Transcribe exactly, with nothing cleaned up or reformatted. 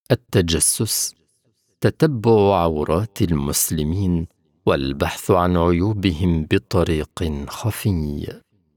التجسس، تتبع عورات المسلمين والبحث عن عيوبهم بطريق خفي.